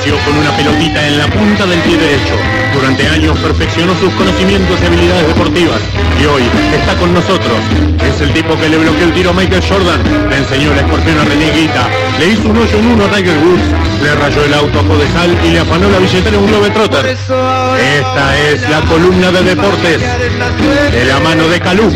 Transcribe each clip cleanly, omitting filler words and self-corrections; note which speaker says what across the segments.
Speaker 1: Nació con una pelotita en la punta del pie derecho. Durante años perfeccionó sus conocimientos y habilidades deportivas. Y hoy está con nosotros. Es el tipo que le bloqueó el tiro a Michael Jordan, le enseñó el escorpión a René Higuita, le hizo un hoyo en uno a Tiger Woods, le rayó el auto a Jodesal y le afanó la billetera a un Globetrotter. Esta es la columna de deportes de la mano de Calú.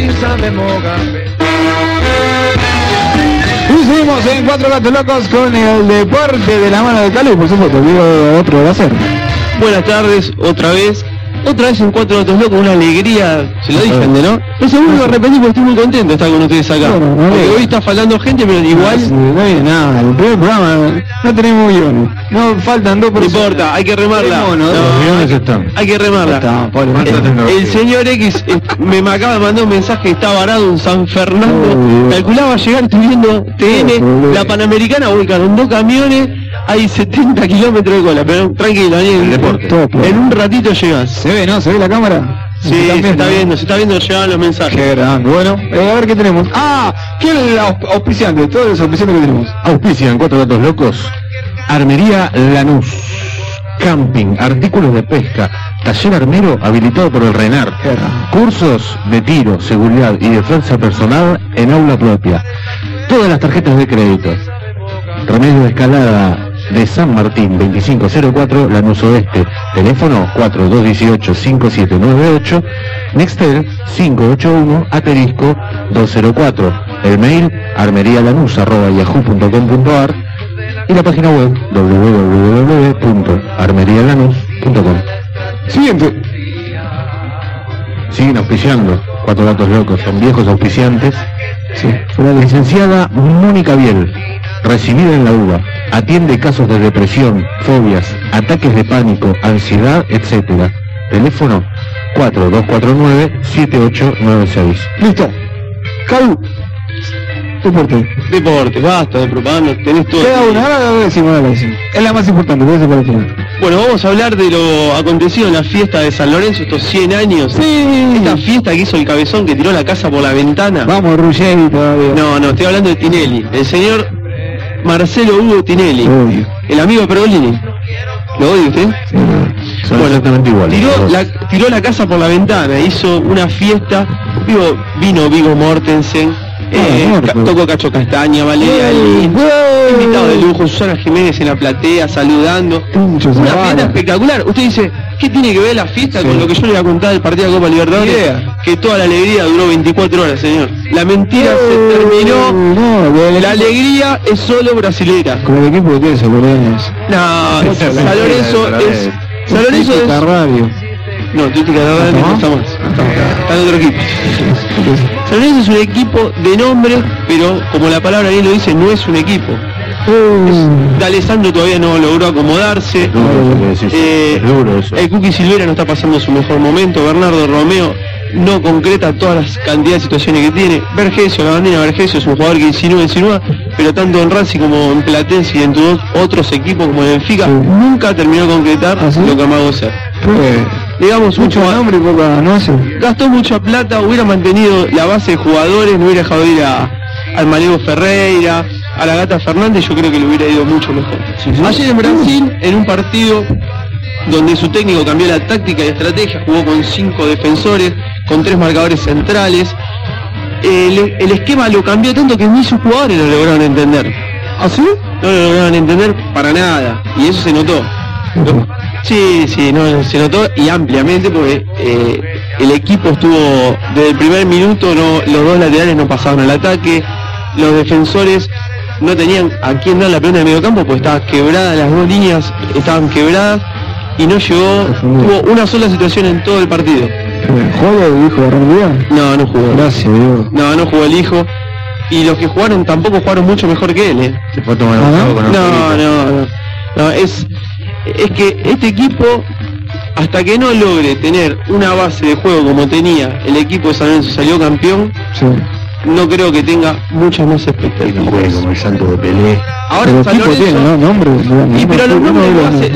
Speaker 2: Y seguimos en Cuatro Gatos Locos con el deporte de la mano de Calú, por supuesto, digo otro va a ser.
Speaker 3: Buenas tardes, otra vez en Cuatro Gatos Locos, una alegría, se lo dije, ¿no? No sé, vuelvo a repetir porque estoy muy contento de estar con ustedes acá. Bueno, porque hoy está faltando gente, pero igual...
Speaker 2: No viene nada, el primer programa no tenemos guiones, no faltan 2%.
Speaker 3: No importa, hay que remarla.
Speaker 2: Los guiones están.
Speaker 3: Hay que remarla. El señor X me acaba de mandar un mensaje que está varado en San Fernando. Calculaba llegar, estoy viendo TN, la Panamericana, voy con 2 camiones. Hay 70 kilómetros de cola, pero tranquilo, Daniel, en un ratito llegas.
Speaker 2: ¿Se ve, no? ¿Se ve la cámara?
Speaker 3: Sí, se está viendo, llegan los mensajes.
Speaker 2: Qué grande. Bueno, a ver qué tenemos. ¿Quién es el auspiciante? Todos los auspiciantes que tenemos.
Speaker 4: Auspician Cuatro Gatos Locos. Armería Lanús. Camping, artículos de pesca, taller armero habilitado por el RENAR. Cursos de tiro, seguridad y defensa personal en aula propia. Todas las tarjetas de crédito. Remedio de escalada de San Martín 2504, Lanús Oeste, teléfono 4218-5798, Nextel 581-204, el mail armerialanus@yahoo.com.ar y la página web www.armerialanus.com.
Speaker 2: Siguiente.
Speaker 4: Siguen auspiciando Cuatro Gatos Locos, son viejos auspiciantes.
Speaker 2: Sí.
Speaker 4: La licenciada Mónica Biel, recibida en la UBA, atiende casos de depresión, fobias, ataques de pánico, ansiedad, etc. Teléfono 4249-7896.
Speaker 2: Listo. Calú.
Speaker 3: Deporte, basta de propaganda, tenés todo.
Speaker 2: Queda una, ahora decimos. Es la más importante, por eso para el final.
Speaker 3: Bueno, vamos a hablar de lo acontecido en la fiesta de San Lorenzo, estos 100 años.
Speaker 2: Sí.
Speaker 3: Esta fiesta que hizo el cabezón que tiró la casa por la ventana.
Speaker 2: Vamos, Ruggeri todavía.
Speaker 3: No, estoy hablando de Tinelli. El señor Marcelo Hugo Tinelli.
Speaker 2: Obvio.
Speaker 3: El amigo de Pergolini. ¿Lo odia usted?
Speaker 2: Sí,
Speaker 4: Son exactamente iguales.
Speaker 3: Tiró la casa por la ventana, hizo una fiesta. Vino Viggo Mortensen. Tocó Cacho Castaña, Valeria Lynch, invitado de lujo, Susana Jiménez en la platea saludando. Una fiesta espectacular. Usted dice, ¿qué tiene que ver la fiesta con lo que yo le voy a contar del partido de Copa Libertadores? Que toda la alegría duró 24 horas, señor. La mentira se terminó. La alegría es solo brasilera.
Speaker 2: Como el equipo que tiene San Lorenzo.
Speaker 3: No, San Lorenzo es... San Lorenzo es...
Speaker 2: Radio.
Speaker 3: No, Títica de no está más. Está en otro equipo. San Lorenzo es un equipo de nombre, pero como la palabra bien lo dice, no es un equipo. D'Alessandro todavía no logró acomodarse.
Speaker 4: Es duro eso.
Speaker 3: El Cookie Silvera no está pasando su mejor momento. Bernardo Romeo no concreta todas las cantidades de situaciones que tiene. Vergesio, la bandera Vergesio es un jugador que insinúa, pero tanto en Racing como en Platense y en otros equipos como en Benfica, nunca terminó de concretar lo que amagó ser. Digamos,
Speaker 2: mucho nombre y poca no hace.
Speaker 3: Gastó mucha plata, hubiera mantenido la base de jugadores, no hubiera dejado ir al Malevo Ferreira, a la Gata Fernández, yo creo que le hubiera ido mucho mejor. Ayer en Brasil, en un partido donde su técnico cambió la táctica y estrategia, jugó con 5 defensores, con 3 marcadores centrales. El esquema lo cambió tanto que ni sus jugadores lo lograron entender.
Speaker 2: ¿Ah, sí?
Speaker 3: No lo lograron entender para nada, y eso se notó. Sí, no, se notó y ampliamente porque el equipo estuvo desde el primer minuto, los 2 laterales no pasaban al ataque, los defensores no tenían a quién dar la pelota de medio campo porque estaban quebradas, las 2 líneas estaban quebradas y no llegó, tuvo una sola situación en todo el partido.
Speaker 2: ¿Jugó el hijo de Ranguía?
Speaker 3: No jugó.
Speaker 2: Gracias, Dios.
Speaker 3: No jugó el hijo. Y los que jugaron tampoco jugaron mucho mejor que él,
Speaker 4: Se fue a tomar un con
Speaker 3: No, es que este equipo, hasta que no logre tener una base de juego como tenía el equipo de San Lorenzo, salió campeón, no creo que tenga muchas más expectativas.
Speaker 4: No juega como el Santo de Pelé.
Speaker 3: Ahora San Lorenzo
Speaker 2: tiene, ¿no? Nombres,
Speaker 3: pero los nombres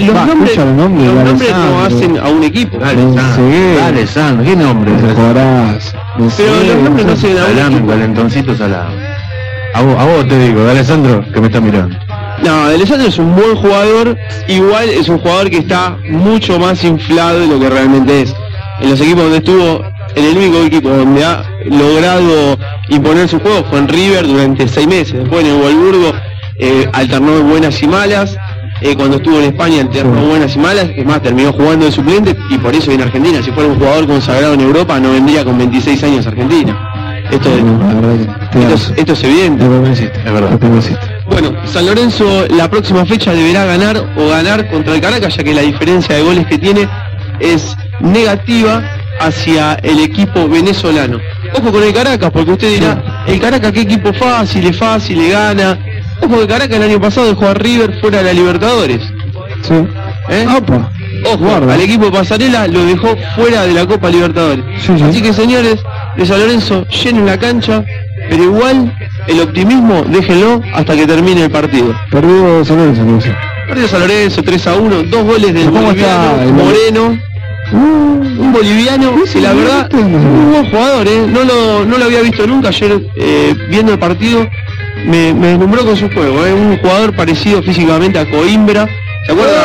Speaker 3: no hacen a un equipo.
Speaker 4: Dale, Sandro, ¿qué nombre?
Speaker 3: Pero los nombres no hacen a un equipo.
Speaker 4: Valentoncito Salado. A vos te digo, dale, Sandro, que me está mirando.
Speaker 3: No, De Lisandro es un buen jugador, igual es un jugador que está mucho más inflado de lo que realmente es. En los equipos donde estuvo, en el único equipo donde ha logrado imponer su juego fue en River durante 6 meses. Después en el Wolfsburgo alternó buenas y malas. Cuando estuvo en España alternó buenas y malas. Es más, terminó jugando de suplente y por eso viene a Argentina. Si fuera un jugador consagrado en Europa, no vendría con 26 años a Argentina. Esto es evidente.
Speaker 2: Es verdad.
Speaker 3: Bueno, San Lorenzo la próxima fecha deberá ganar contra el Caracas, ya que la diferencia de goles que tiene es negativa hacia el equipo venezolano. Ojo con el Caracas, porque usted dirá, el Caracas qué equipo fácil, le gana. Ojo que Caracas el año pasado dejó a River fuera de la Libertadores.
Speaker 2: Sí.
Speaker 3: Opa. Ojo, al equipo de Pasarela lo dejó fuera de la Copa Libertadores.
Speaker 2: Sí.
Speaker 3: Así que señores de San Lorenzo, llenen la cancha, pero igual el optimismo déjenlo hasta que termine el partido.
Speaker 2: Perdió San Lorenzo, no sé.
Speaker 3: Perdió San Lorenzo 3-1, 2 goles del boliviano Moreno. Un boliviano que la verdad un buen jugador, no lo había visto nunca. Ayer viendo el partido me deslumbró con su juego, un jugador parecido físicamente a Coimbra. ¿Se acuerda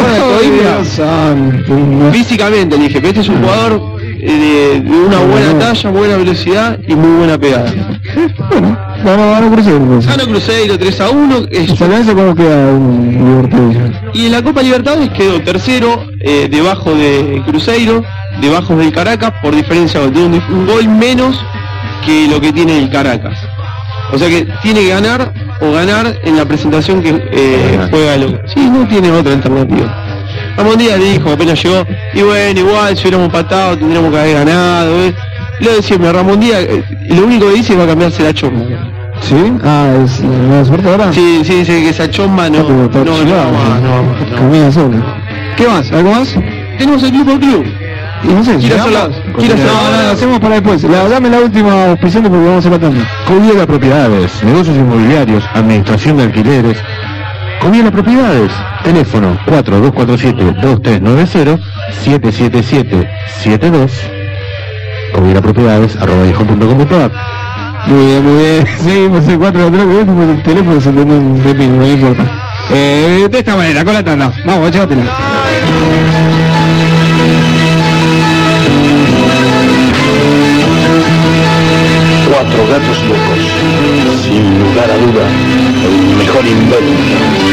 Speaker 3: de Coimbra? Físicamente le dije, pero este es un jugador de una buena talla, buena velocidad y muy buena pegada.
Speaker 2: Bueno, ganó Cruzeiro.
Speaker 3: Ganó Cruzeiro 3-1.
Speaker 2: ¿San Lorenzo cómo queda en Libertadores?
Speaker 3: Y en la Copa Libertadores quedó tercero, debajo de Cruzeiro, debajo del Caracas, por diferencia de un gol menos que lo que tiene el Caracas. O sea que tiene que ganar o ganar en la presentación que juega el... Sí, no tiene otra alternativa. Ramón Díaz dijo, apenas llegó, y bueno, igual si hubiéramos empatado tendríamos que haber ganado. Lo de siempre, Ramón Díaz, lo único que dice es que va a cambiarse la chomba.
Speaker 2: ¿Sí? ¿Es la suerte ahora?
Speaker 3: Sí, dice que esa chomba no
Speaker 2: camina sola. ¿Qué más? ¿Algo más?
Speaker 3: Tenemos el Club por Club.
Speaker 2: Y no sé,
Speaker 3: ¿Quiere hacerla?
Speaker 2: Hacemos para después. Dame la última auspiciante porque vamos a la tanda.
Speaker 4: Coviela Propiedades, negocios inmobiliarios, administración de alquileres. Coviela Propiedades, teléfono 4247-2390, 777-72, covielapropiedades@yahoo.com.ar.
Speaker 2: Muy bien. Seguimos en 4 como el teléfono se pone un repino, no importa. De esta manera, con la tanda. Vamos, échatela.
Speaker 5: Cuatro gatos locos, sin lugar a duda, el mejor invento.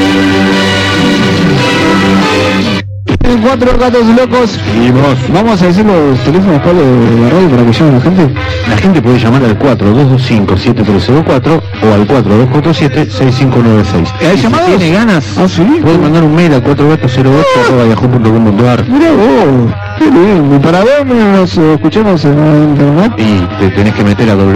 Speaker 2: 4 gatos locos. Y vamos a decir los teléfonos de la radio para que llamen a la gente.
Speaker 4: La gente puede llamar al 4225-7304 o al 4247-6596.
Speaker 2: ¿Hay llamadas?
Speaker 4: Si tiene ganas, puede mandar un mail a 4gatos08@yahoo.com.ar.
Speaker 2: Mirá vos, qué bien. Y para verme nos escuchamos en internet.
Speaker 4: Y te tenés que meter a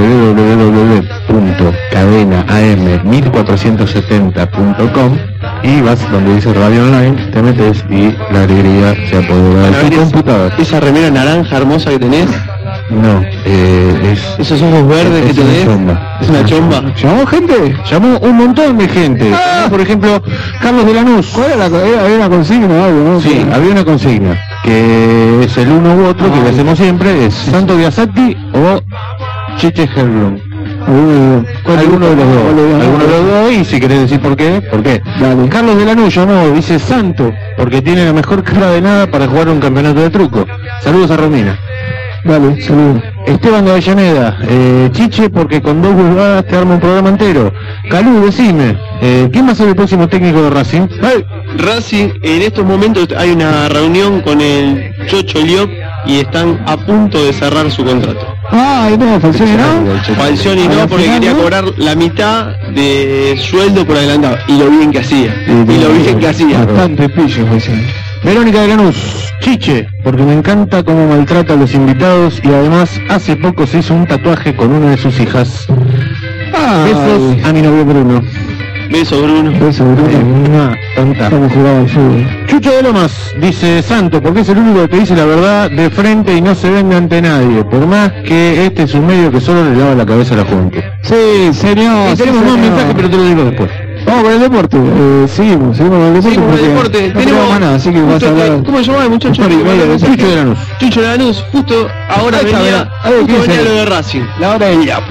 Speaker 4: www.cadenaam1470.com y vas donde dice radio online, te metes y la alegría se apodera de tu computadora.
Speaker 3: Esa remera naranja hermosa que tenés.
Speaker 4: No,
Speaker 3: esos ojos verdes que tenés. Es una chomba.
Speaker 2: ¿Llamó gente?
Speaker 4: Llamó un montón de gente. Por ejemplo, Carlos de Lanús.
Speaker 2: ¿Cuál era había una consigna o algo, no?
Speaker 4: Sí, había una consigna, que es el uno u otro, que le hacemos siempre, es Santo Biasati o Chiche Herblum. Alguno de los dos, y si querés decir por qué. Dale. Carlos de Lanús llamó, dice Santo, porque tiene la mejor cara de nada para jugar un campeonato de truco. Saludos a Romina.
Speaker 2: Dale, saludos.
Speaker 4: Esteban de Avellaneda, Chiche, porque con 2 burgadas te arma un programa entero. Calú, decime, ¿quién va a ser el próximo técnico de Racing?
Speaker 3: Racing, en estos momentos hay una reunión con el Chocho Liop y están a punto de cerrar su contrato.
Speaker 2: Falcioni no.
Speaker 3: Falcioni no, porque quería cobrar la mitad de sueldo por adelantado. Y lo bien que hacía.
Speaker 2: Bastante pillo, Falcioni.
Speaker 4: Verónica de Lanús, Chiche, porque me encanta cómo maltrata a los invitados y además hace poco se hizo un tatuaje con una de sus hijas. Besos a mi novio Bruno.
Speaker 3: Besos Bruno.
Speaker 4: Tonta.
Speaker 2: Vamos a jugar al fútbol.
Speaker 4: Chucho de Lomas dice Santo, porque es el único que te dice la verdad de frente y no se vende ante nadie, por más que este es un medio que solo le lava la cabeza a la juventud.
Speaker 2: Sí, señor.
Speaker 4: Tenemos más mensajes, pero te lo digo después.
Speaker 2: Vamos con el deporte. Seguimos con el deporte.
Speaker 3: Tenemos
Speaker 2: nada, así que vas a hablar.
Speaker 3: ¿Cómo se llama el muchacho?
Speaker 4: Chucho de Lanús.
Speaker 3: Chucho de Lanús, justo ahora venía lo de Racing.
Speaker 2: La hora del Liap.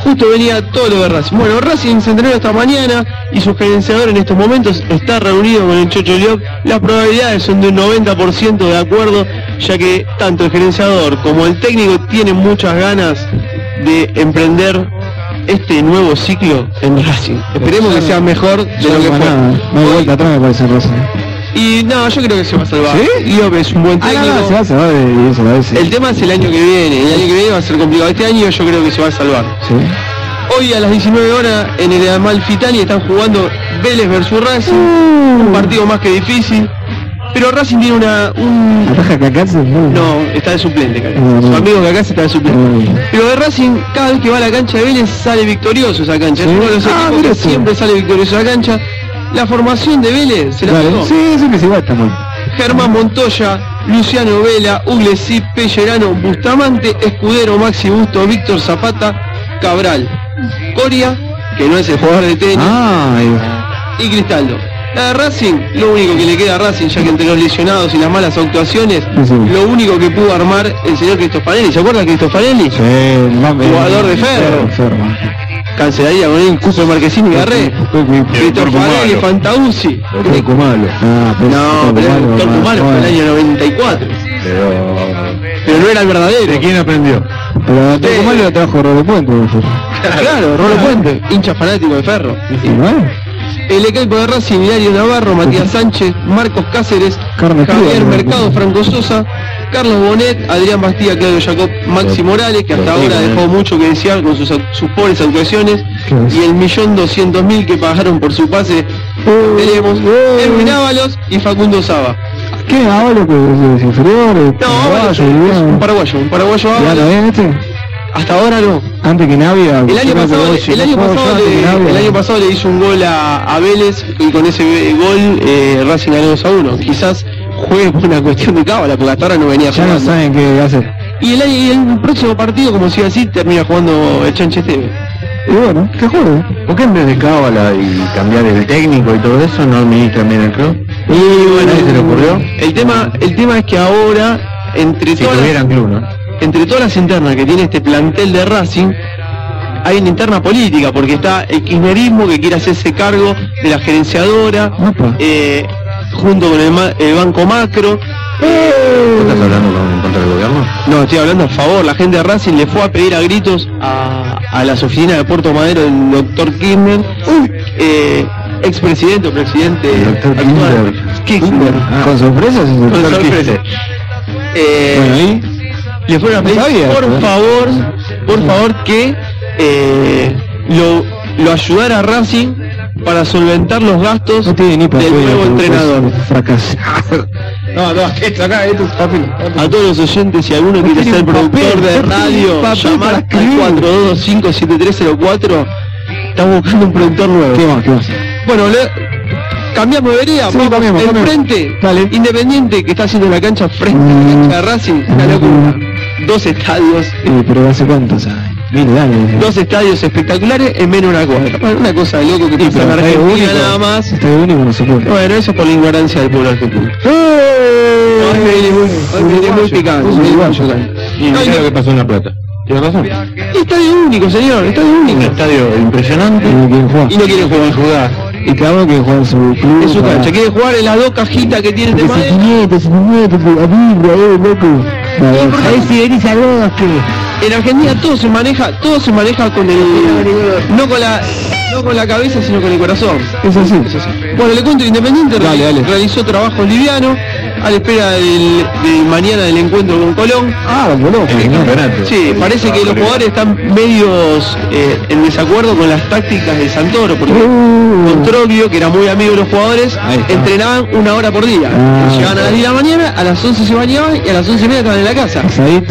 Speaker 3: justo venía todo lo de Racing. Bueno, Racing se entrenó esta mañana y su gerenciador en estos momentos está reunido con el Chocho Llop. Las probabilidades son de un 90% de acuerdo, ya que tanto el gerenciador como el técnico tienen muchas ganas de emprender este nuevo ciclo en Racing. Esperemos que sea mejor de lo que fue.
Speaker 2: No hay vuelta atrás, me parece, Racing.
Speaker 3: Y no, yo creo que se va a salvar.
Speaker 2: ¿Sí?
Speaker 3: Llop es un buen técnico.
Speaker 2: Se va a salvar y eso, a ver si.
Speaker 3: El tema es el año que viene. El año que viene va a ser complicado. Este año yo creo que se va a salvar.
Speaker 2: Sí.
Speaker 3: Hoy a las 19 horas en el Amalfitani están jugando Vélez versus Racing. Un partido más que difícil. Pero Racing tiene
Speaker 2: ¿Ataja Cacazzi?
Speaker 3: No, está de suplente, Cacazzi. Su amigo Cacazzi está de suplente. Pero de Racing, cada vez que va a la cancha de Vélez sale victorioso esa cancha. Es uno de los equipos que siempre sale victorioso esa cancha. La formación de Vélez se la pegó.
Speaker 2: Sí, que se va, está mal.
Speaker 3: Germán Montoya, Luciano Vela, Uglesí, Pellerano, Bustamante, Escudero, Maxi Busto, Víctor Zapata, Cabral, Coria, que no es el jugador de tenis, y Cristaldo. La de Racing, lo único que le queda a Racing, ya que entre los lesionados y las malas actuaciones, lo único que pudo armar el señor Cristofanelli. ¿Se acuerda de Cristofanelli?
Speaker 2: Sí,
Speaker 3: jugador de Ferro. Cancelaría con el Cupo de Marquesini y Garré. Cristofanelli, Fantausi.
Speaker 2: Turcumalo.
Speaker 3: No, pero el Turcumalo fue el año 94. Pero no era el verdadero.
Speaker 4: ¿De quién aprendió?
Speaker 2: Pero Turcumalo lo trajo Rolo Puente.
Speaker 3: Claro, Rolo Puente, hincha fanático de Ferro. El equipo de Racing, Hilario Navarro, Matías Sánchez, Marcos Cáceres, Javier Mercado, Franco Sosa, Carlos Bonet, Adrián Bastía, Claudio Jacob, Maxi Morales, que hasta ahora dejó mucho que desear con sus pobres actuaciones, y el 1.200.000 que pagaron por su pase. Tenemos Edwin Ábalos y Facundo Saba.
Speaker 2: ¿Qué Ábalos? ¿Es inferior?
Speaker 3: No, es un paraguayo Ábalos. Hasta ahora no.
Speaker 2: Antes que Navia.
Speaker 3: El año pasado le hizo un gol a Vélez y con ese gol Racing ganó 2-1. Quizás juegue por una cuestión de cábala, porque hasta ahora no venía jugando.
Speaker 2: Ya no saben qué hacer.
Speaker 3: Y el próximo partido, como sigue así, termina jugando el Chanche Esteve.
Speaker 2: Y bueno, que juegue.
Speaker 4: ¿Por qué en vez de cábala y cambiar el técnico y todo eso no administran bien el club?
Speaker 3: Y bueno,
Speaker 4: ¿se le ocurrió?
Speaker 3: El tema es que ahora, entre todas las internas que tiene este plantel de Racing, hay una interna política, porque está el kirchnerismo que quiere hacerse cargo de la gerenciadora, junto con el Banco Macro.
Speaker 4: ¿Estás hablando contra el gobierno?
Speaker 3: No, estoy hablando a favor. La gente de Racing le fue a pedir a gritos a las oficinas de Puerto Madero del doctor Kirchner, expresidente o presidente Kirchner.
Speaker 2: ¿Con sorpresas?
Speaker 3: Con sorpresas.
Speaker 2: Bueno, ahí
Speaker 3: le fueron a pedir, por favor, que lo ayudara a Racing para solventar los gastos del nuevo entrenador.
Speaker 2: Fracasado.
Speaker 3: Esto es papel. A todos los oyentes, si alguno quiere ser productor de radio, llamar al 425-7304. Estamos buscando un productor nuevo.
Speaker 2: ¿Qué más?
Speaker 3: Bueno, cambiamos de vereda, vamos enfrente. Independiente, que está haciendo la cancha frente a la cancha de Racing, una locura. 2 estadios.
Speaker 2: Pero hace cuántos años. 1000 años.
Speaker 3: 2 estadios espectaculares en menos de una cuadra. Bueno, una cosa de loco que pasa en Argentina nada más.
Speaker 2: Estadio único no se puede.
Speaker 3: Bueno, eso es por la ignorancia del pueblo argentino. Es muy picante.
Speaker 4: Y mira lo que pasó en La Plata. ¿Tienes razón?
Speaker 3: Estadio único, señor, estadio único.
Speaker 4: Un estadio impresionante.
Speaker 3: Y no quieren jugar.
Speaker 2: Y cada uno quiere jugar en su club.
Speaker 3: En su cancha, quiere jugar en las 2 cajitas que tienen de madera. En Argentina todo se maneja con el no con la cabeza, sino con el corazón.
Speaker 2: Es así.
Speaker 3: Bueno, le cuento, Independiente realizó trabajo liviano a la espera de mañana del encuentro con Colón.
Speaker 2: Colón.
Speaker 3: Sí, parece que los jugadores están medios en desacuerdo con las tácticas de Santoro, porque con Troglio, que era muy amigo de los jugadores, entrenaban 1 hora por día. Llegaban a las 10 de la mañana, a las 11 se bañaban y a las 11:30 estaban en la casa.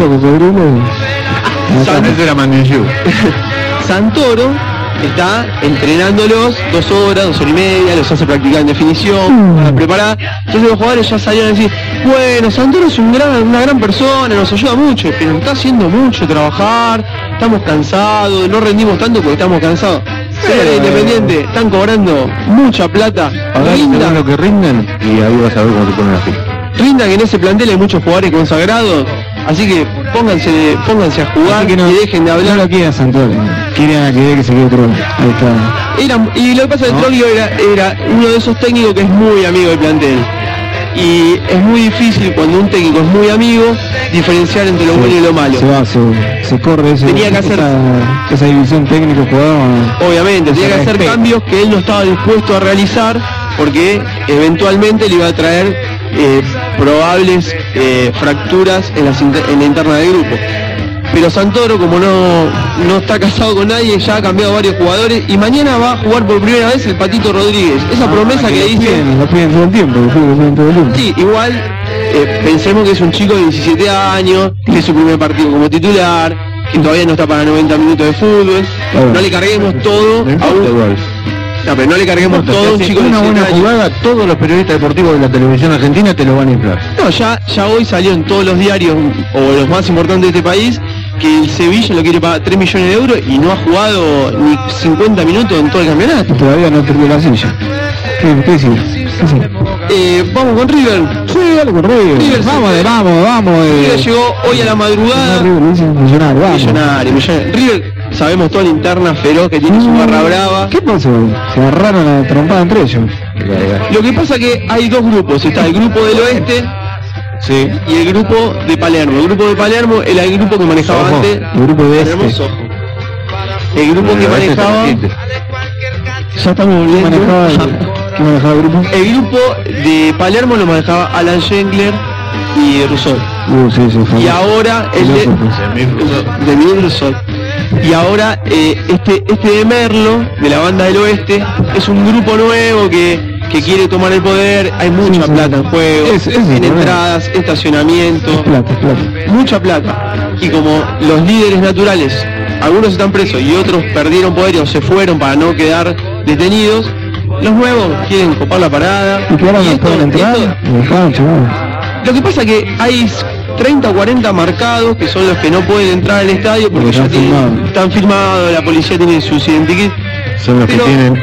Speaker 3: Santoro está entrenándolos 2 horas, 2 horas y media, los hace practicar en definición, para preparar. Entonces los jugadores ya salían a decir, bueno, Santoro es una gran persona, nos ayuda mucho, pero está haciendo mucho trabajar, estamos cansados, no rendimos tanto porque estamos cansados. Señores Independiente, están cobrando mucha plata.
Speaker 4: Rinda lo que rinden y ahí vas a ver cómo se ponen las filas.
Speaker 3: Rinda que en ese plantel hay muchos jugadores consagrados. Así que pónganse a jugar
Speaker 2: que no,
Speaker 3: y dejen de hablar.
Speaker 2: No lo quiera Santoro, quería que se quede otro. Ahí está.
Speaker 3: Y lo que pasa es que Troglio era uno de esos técnicos que es muy amigo del plantel. Y es muy difícil cuando un técnico es muy amigo diferenciar entre lo bueno y lo malo.
Speaker 2: Se corre
Speaker 3: tenía que hacer
Speaker 2: esa división técnico-jugador.
Speaker 3: Obviamente, tenía que hacer cambios que él no estaba dispuesto a realizar porque eventualmente le iba a traer probables fracturas en la interna del grupo. Pero Santoro, como no está casado con nadie, ya ha cambiado varios jugadores y mañana va a jugar por primera vez el Patito Rodríguez. Esa promesa que dice...
Speaker 2: Lo piden todo el tiempo,
Speaker 3: Sí, igual pensemos que es un chico de 17 años, tiene su primer partido como titular, que todavía no está para 90 minutos de fútbol. No le carguemos todo a un... No, pero no le carguemos todo a un chico de 17
Speaker 4: una buena
Speaker 3: años.
Speaker 4: jugada, todos los periodistas deportivos de la televisión argentina te lo van a inflar.
Speaker 3: No, ya hoy salió en todos los diarios, o los más importantes de este país, que el Sevilla lo quiere pagar 3 millones de euros y no ha jugado ni 50 minutos en todo el campeonato.
Speaker 2: Todavía no perdió la silla. ¿Qué
Speaker 3: Vamos con River.
Speaker 2: Sí, dale con River. Vamos.
Speaker 3: River llegó hoy a la madrugada. Millonario. River, sabemos toda la interna feroz que tiene su barra brava.
Speaker 2: ¿Qué pasó? Se agarraron a trompada entre ellos.
Speaker 3: Lo que pasa que hay dos grupos. Está el grupo del oeste.
Speaker 4: Sí.
Speaker 3: Y el grupo de Palermo. El grupo de Palermo era el grupo que manejaba antes.
Speaker 2: El grupo de
Speaker 3: Palermo, el grupo que manejaba. Ya estamos volviendo.
Speaker 2: ¿Qué manejaba el grupo?
Speaker 3: El grupo de Palermo lo manejaba Alan Schengler y Rousseau.
Speaker 2: Sí,
Speaker 3: y ahora el de Miguel Rousseau. Y ahora este de Merlo, de la banda del oeste, es un grupo nuevo que quiere tomar el poder. Hay mucha plata en juego, en entradas, estacionamiento, mucha plata. Y como los líderes naturales, algunos están presos y otros perdieron poder o se fueron para no quedar detenidos, los nuevos quieren copar la parada.
Speaker 2: ¿Y que ahora no pueden entrar?
Speaker 3: Lo que pasa es que hay 30 o 40 marcados que son los que no pueden entrar al estadio porque ya están firmados, la policía tiene sus identikits.
Speaker 4: Son los que tienen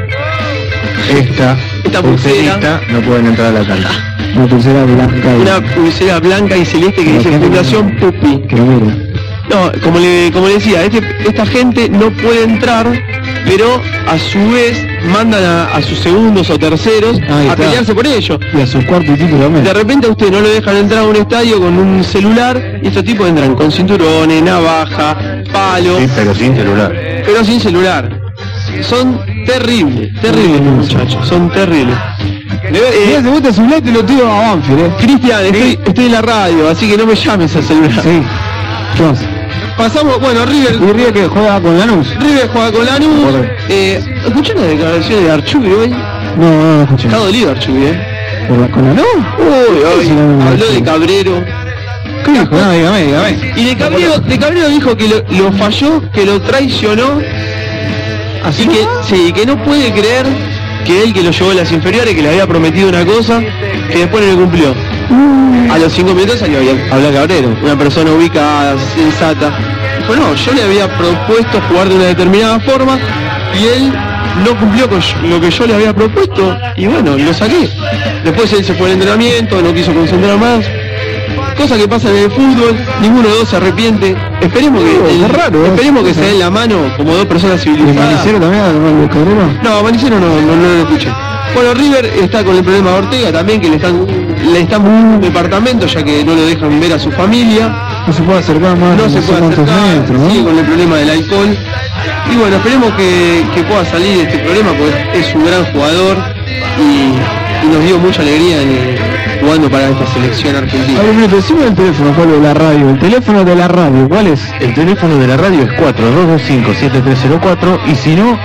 Speaker 4: esta pulserita, no pueden entrar a la cancha.
Speaker 2: Una pulsera blanca.
Speaker 3: Una pulsera blanca y celeste que dice Fundación Pupi.
Speaker 2: Que lo mira.
Speaker 3: No, como le decía, esta gente no puede entrar, pero a su vez mandan a sus segundos o terceros a pelearse por ello.
Speaker 2: Y a sus cuartos y títulos también.
Speaker 3: De repente a usted no lo dejan entrar a un estadio con un celular y estos tipos entran con cinturones, navaja, palos.
Speaker 4: Sí, pero sin celular.
Speaker 3: Son terribles muchachos, son terribles.
Speaker 2: Si te gusta su lente, lo tiro a Banfield,
Speaker 3: Cristian, estoy en la radio, así que no me llames al celular.
Speaker 2: Sí.
Speaker 3: Pasamos, bueno, River.
Speaker 2: ¿Y River que juega con Lanús?
Speaker 3: River juega con Lanús. ¿Escuchó las declaraciones de Archugui hoy?
Speaker 2: No escuché.
Speaker 3: Está dolido Archugui,
Speaker 2: ¿Con Lanús?
Speaker 3: Uy, habló de Cabrero.
Speaker 2: ¿Qué dijo? No, dígame.
Speaker 3: Y de Cabrero dijo que lo falló, que lo traicionó. Así que, sí, que no puede creer que él que lo llevó a las inferiores, que le había prometido una cosa, que después no le cumplió. A los 5 minutos salió a hablar Cabrero, una persona ubicada, sensata. Dijo, no, yo le había propuesto jugar de una determinada forma y él no cumplió con lo que yo le había propuesto y bueno, lo saqué. Después él se fue al entrenamiento, no quiso concentrar más. Cosa que pasa en el fútbol, ninguno de los dos se arrepiente. Esperemos que se den la mano como dos personas civilizadas.
Speaker 2: ¿Y Manicero también, el Cabrero?
Speaker 3: No, Manicero no lo escuché. Bueno, River está con el problema de Ortega también, que le están un departamento ya que no lo dejan ver a su familia.
Speaker 2: No se puede acercar más.
Speaker 3: No se puede acercar,
Speaker 2: metros,
Speaker 3: sigue con el problema del alcohol. Y bueno, esperemos que pueda salir de este problema, porque es un gran jugador y nos dio mucha alegría jugando para esta selección argentina.
Speaker 2: A ver, mire, decime el teléfono, Pablo, de la radio. El teléfono de la radio, ¿cuál es?
Speaker 4: El teléfono de la radio es 4225-7304 y si no,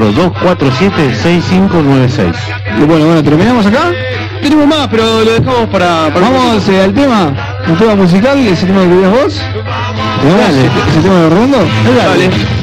Speaker 4: 4247-6596.
Speaker 2: Y bueno, ¿terminamos acá?
Speaker 3: Tenemos más, pero lo dejamos para
Speaker 2: vamos al tema, un tema musical, ese tema que querías vos. ¿Ese tema de Redondo?
Speaker 3: Dale.